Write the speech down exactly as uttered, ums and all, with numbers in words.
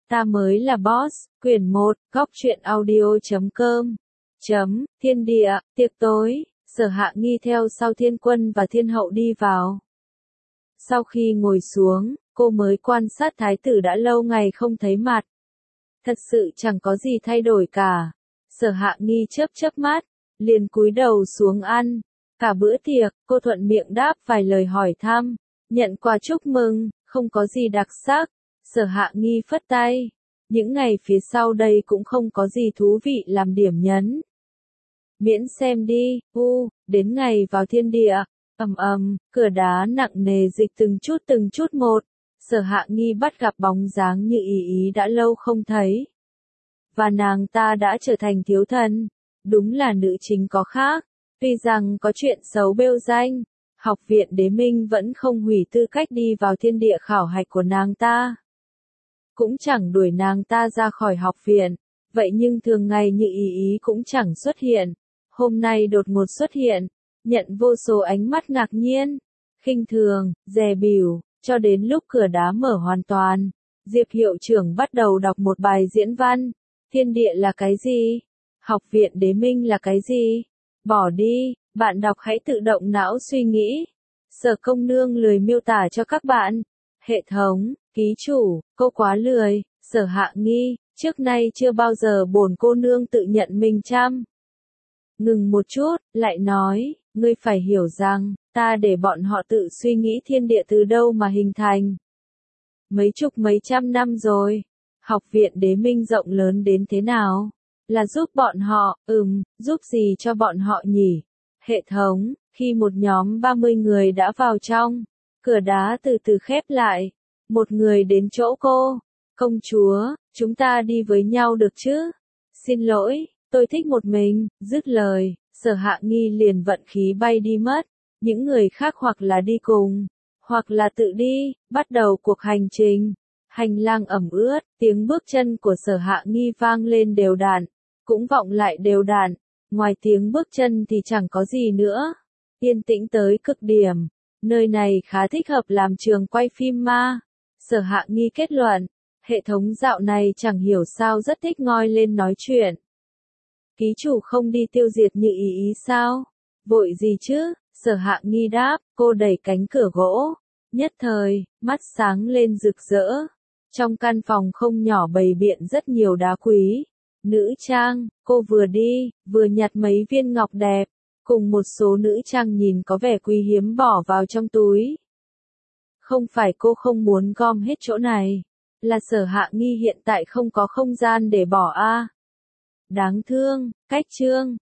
Ta mới là boss, quyển một, góc truyện audio chấm com. Chấm, thiên địa, tiệc tối, Sở Hạ Nghi theo sau Thiên Quân và Thiên Hậu đi vào. Sau khi ngồi xuống, cô mới quan sát thái tử đã lâu ngày không thấy mặt. Thật sự chẳng có gì thay đổi cả. Sở Hạ Nghi chớp chớp mắt, liền cúi đầu xuống ăn. Cả bữa tiệc, cô thuận miệng đáp vài lời hỏi thăm, nhận quà chúc mừng, không có gì đặc sắc. Sở Hạ Nghi phất tay. Những ngày phía sau đây cũng không có gì thú vị làm điểm nhấn. Miễn xem đi, u, đến ngày vào thiên địa, ầm ầm, cửa đá nặng nề dịch từng chút từng chút một. Sở Hạ Nghi bắt gặp bóng dáng Như Ý Ý đã lâu không thấy. Và nàng ta đã trở thành thiếu thần. Đúng là nữ chính có khác. Tuy rằng có chuyện xấu bêu danh, học viện Đế Minh vẫn không hủy tư cách đi vào thiên địa khảo hạch của nàng ta. Cũng chẳng đuổi nàng ta ra khỏi học viện, vậy nhưng thường ngày Như Ý Ý cũng chẳng xuất hiện. Hôm nay đột ngột xuất hiện, nhận vô số ánh mắt ngạc nhiên, khinh thường, dè bỉu, cho đến lúc cửa đá mở hoàn toàn. Diệp hiệu trưởng bắt đầu đọc một bài diễn văn. Thiên địa là cái gì? Học viện Đế Minh là cái gì? Bỏ đi, bạn đọc hãy tự động não suy nghĩ. Sở Công Nương lười miêu tả cho các bạn. Hệ thống, ký chủ, cô quá lười. Sở Hạ Nghi, trước nay chưa bao giờ bổn cô nương tự nhận mình chăm. Ngừng một chút, lại nói, ngươi phải hiểu rằng, ta để bọn họ tự suy nghĩ thiên địa từ đâu mà hình thành. Mấy chục mấy trăm năm rồi, học viện Đế Minh rộng lớn đến thế nào? Là giúp bọn họ, ừm, giúp gì cho bọn họ nhỉ? Hệ thống, khi một nhóm ba mươi người đã vào trong, cửa đá từ từ khép lại. Một người đến chỗ cô. Công chúa, chúng ta đi với nhau được chứ? Xin lỗi, tôi thích một mình. Dứt lời, Sở Hạ Nghi liền vận khí bay đi mất. Những người khác hoặc là đi cùng, hoặc là tự đi, bắt đầu cuộc hành trình. Hành lang ẩm ướt, tiếng bước chân của Sở Hạ Nghi vang lên đều đặn, cũng vọng lại đều đặn. Ngoài tiếng bước chân thì chẳng có gì nữa. Yên tĩnh tới cực điểm. Nơi này khá thích hợp làm trường quay phim ma. Sở Hạ Nghi kết luận, hệ thống dạo này chẳng hiểu sao rất thích ngoi lên nói chuyện. Ký chủ không đi tiêu diệt Như Ý Ý sao? Vội gì chứ? Sở Hạ Nghi đáp, cô đẩy cánh cửa gỗ. Nhất thời, mắt sáng lên rực rỡ. Trong căn phòng không nhỏ bày biện rất nhiều đá quý. Nữ trang, cô vừa đi, vừa nhặt mấy viên ngọc đẹp. Cùng một số nữ trang nhìn có vẻ quý hiếm bỏ vào trong túi. Không phải cô không muốn gom hết chỗ này, là Sở Hạ Nghi hiện tại không có không gian để bỏ a. Đáng thương, cách chương.